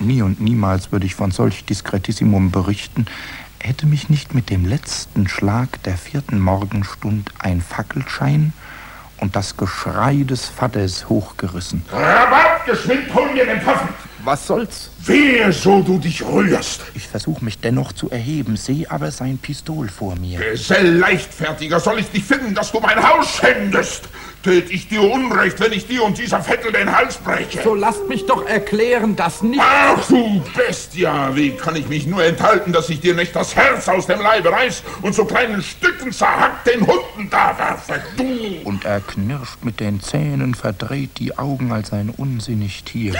Nie und niemals würde ich von solch Diskretissimum berichten, hätte mich nicht mit dem letzten Schlag der 4. Morgenstund ein Fackelschein und das Geschrei des Vaters hochgerissen. Rabatt, geschwind, hol mir den Pfaffen! Was soll's? Wehe, so du dich rührst! Ich versuche mich dennoch zu erheben, sehe aber sein Pistol vor mir. Gesell Leichtfertiger, soll ich dich finden, dass du mein Haus schändest? Tät ich dir Unrecht, wenn ich dir und dieser Vettel den Hals breche? So lasst mich doch erklären, dass nicht... Ach du Bestia, wie kann ich mich nur enthalten, dass ich dir nicht das Herz aus dem Leibe reiß und zu kleinen Stücken zerhackt den Hunden da werfe, du! Und er knirscht mit den Zähnen, verdreht die Augen als ein unsinnig Tier.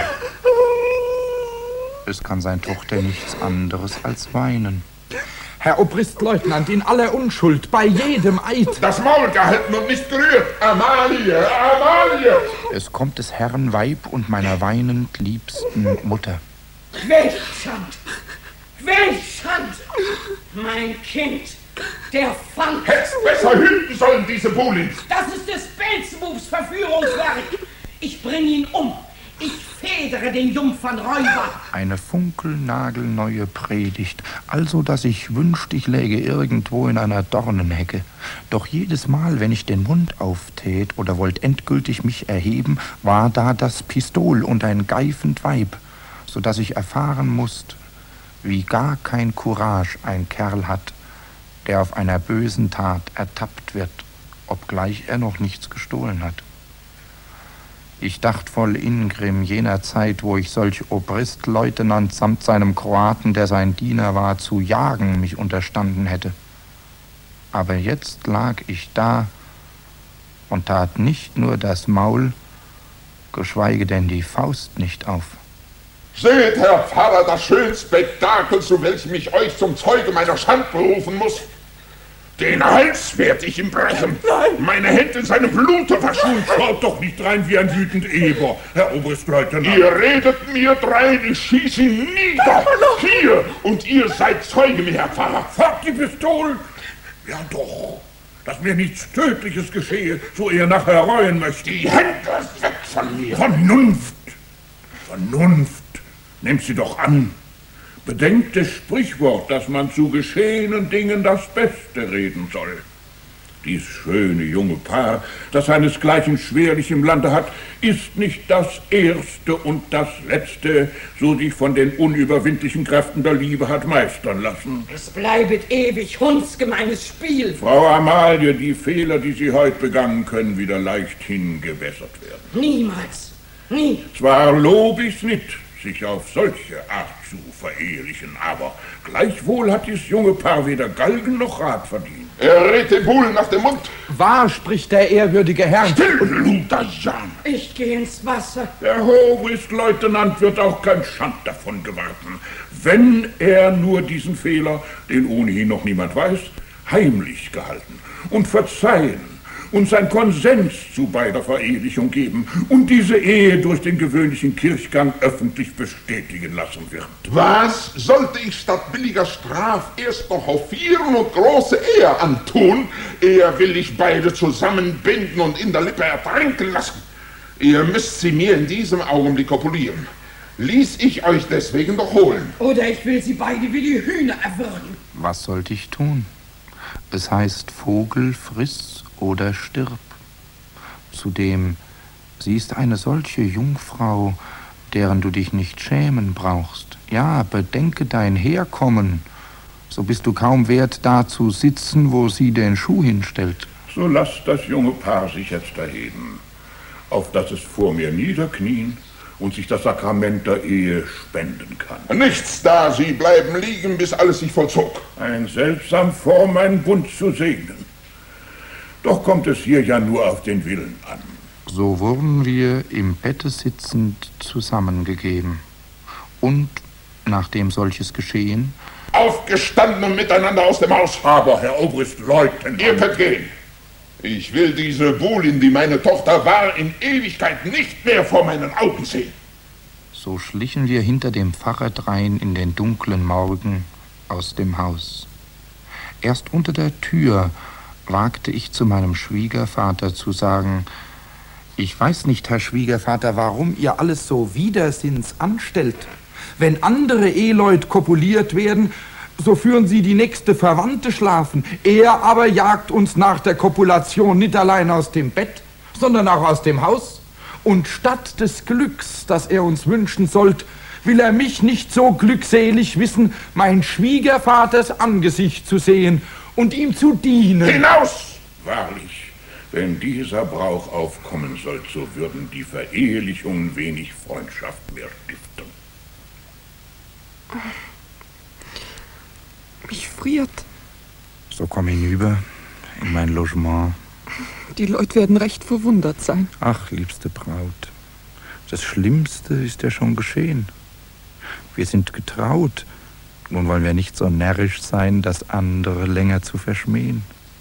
Es kann sein Tochter nichts anderes als weinen. Herr Obristleutnant, in aller Unschuld, bei jedem Eid. Das Maul gehalten und nicht gerührt. Amalie, Amalie! Es kommt des Herrn Weib und meiner weinend liebsten Mutter. Welch Schand! Welch Schand! Mein Kind, der Fand! Hättest besser hüten sollen, diese Bulins! Das ist des Belzebubs Verführungswerk! Ich bring ihn um! Ich federe den Jungfernräuber! Eine funkelnagelneue Predigt, also dass ich wünschte, ich läge irgendwo in einer Dornenhecke. Doch jedes Mal, wenn ich den Mund auftät oder wollt endgültig mich erheben, war da das Pistol und ein geifend Weib, so dass ich erfahren mußt, wie gar kein Courage ein Kerl hat, der auf einer bösen Tat ertappt wird, obgleich er noch nichts gestohlen hat. Ich dacht voll Ingrimm jener Zeit, wo ich solch Obristleutnant samt seinem Kroaten, der sein Diener war, zu jagen mich unterstanden hätte. Aber jetzt lag ich da und tat nicht nur das Maul, geschweige denn die Faust nicht auf. Seht, Herr Pfarrer, das schöne Spektakel, zu welchem ich euch zum Zeuge meiner Schand berufen muss. Den Hals werd ich ihm brechen. Nein. Meine Hände in seinem Blute waschen. Schaut doch nicht rein wie ein wütend Eber, Herr Oberstleutnant. Ihr redet mir drein, ich schieß ihn nieder. Hier, und ihr seid Zeuge, mir, Herr Pfarrer. Fahrt die Pistole. Ja doch, dass mir nichts Tödliches geschehe, so er nachher reuen möchte. Die Hände weg von mir. Vernunft, Vernunft, nehmt sie doch an. Bedenkt das Sprichwort, dass man zu geschehenen Dingen das Beste reden soll. Dies schöne junge Paar, das seinesgleichen schwerlich im Lande hat, ist nicht das Erste und das Letzte, so sich von den unüberwindlichen Kräften der Liebe hat meistern lassen. Es bleibet ewig hundsgemeines Spiel. Frau Amalie, die Fehler, die Sie heute begangen, können wieder leicht hingewässert werden. Niemals. Nie. Zwar lob ich's nicht, sich auf solche Art zu verehelichen, aber gleichwohl hat dies junge Paar weder Galgen noch Rat verdient. Er rät den Buhlen nach dem Mund. Wahr spricht der ehrwürdige Herr. Still, Luderjan. Ich geh ins Wasser. Der Obristleutnant wird auch kein Schand davon gewarten, wenn er nur diesen Fehler, den ohnehin noch niemand weiß, heimlich gehalten und verzeihen und sein Konsens zu beider Verehelichung geben und diese Ehe durch den gewöhnlichen Kirchgang öffentlich bestätigen lassen wird. Was sollte ich statt billiger Straf erst noch hofieren und große Ehe antun? Eher will ich beide zusammenbinden und in der Lippe ertränken lassen. Ihr müsst sie mir in diesem Augenblick kopulieren. Ließ ich euch deswegen doch holen. Oder ich will sie beide wie die Hühner erwürgen. Was sollte ich tun? Es heißt, Vogel friss oder stirb. Zudem, sie ist eine solche Jungfrau, deren du dich nicht schämen brauchst. Ja, bedenke dein Herkommen, so bist du kaum wert, da zu sitzen, wo sie den Schuh hinstellt. So lasst das junge Paar sich jetzt erheben, auf dass es vor mir niederknien und sich das Sakrament der Ehe spenden kann. Nichts da, sie bleiben liegen, bis alles sich vollzog. Ein seltsam Form, einen Bund zu segnen. Doch kommt es hier ja nur auf den Willen an. So wurden wir im Bette sitzend zusammengegeben. Und, nachdem solches geschehen, aufgestanden und miteinander aus dem Haus. Aber, Herr Obristleutnant, ihr könnt gehen. Ich will diese Bulin, die meine Tochter war, in Ewigkeit nicht mehr vor meinen Augen sehen. So schlichen wir hinter dem Pfarrer drein in den dunklen Morgen aus dem Haus. Erst unter der Tür wagte ich zu meinem Schwiegervater zu sagen: Ich weiß nicht, Herr Schwiegervater, warum ihr alles so widersinns anstellt. Wenn andere Eheleut kopuliert werden, so führen sie die nächste Verwandte schlafen. Er aber jagt uns nach der Kopulation nicht allein aus dem Bett, sondern auch aus dem Haus. Und statt des Glücks, das er uns wünschen sollt, will er mich nicht so glückselig wissen, mein Schwiegervaters Angesicht zu sehen und ihm zu dienen. Hinaus! Wahrlich, wenn dieser Brauch aufkommen soll, so würden die Verehelichungen wenig Freundschaft mehr stiften. Mich friert. So komm hinüber in mein Logement. Die Leute werden recht verwundert sein. Ach, liebste Braut, das Schlimmste ist ja schon geschehen. Wir sind getraut. Nun wollen wir nicht so närrisch sein, das andere länger zu verschmähen.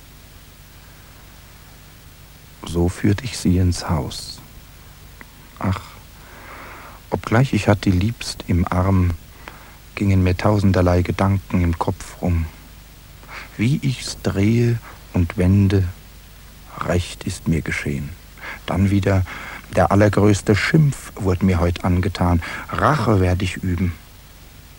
So führte ich sie ins Haus. Ach, obgleich ich hatte die Liebst im Arm, gingen mir tausenderlei Gedanken im Kopf rum. Wie ich's drehe und wende, recht ist mir geschehen. Dann wieder, der allergrößte Schimpf wurde mir heut angetan. Rache werde ich üben.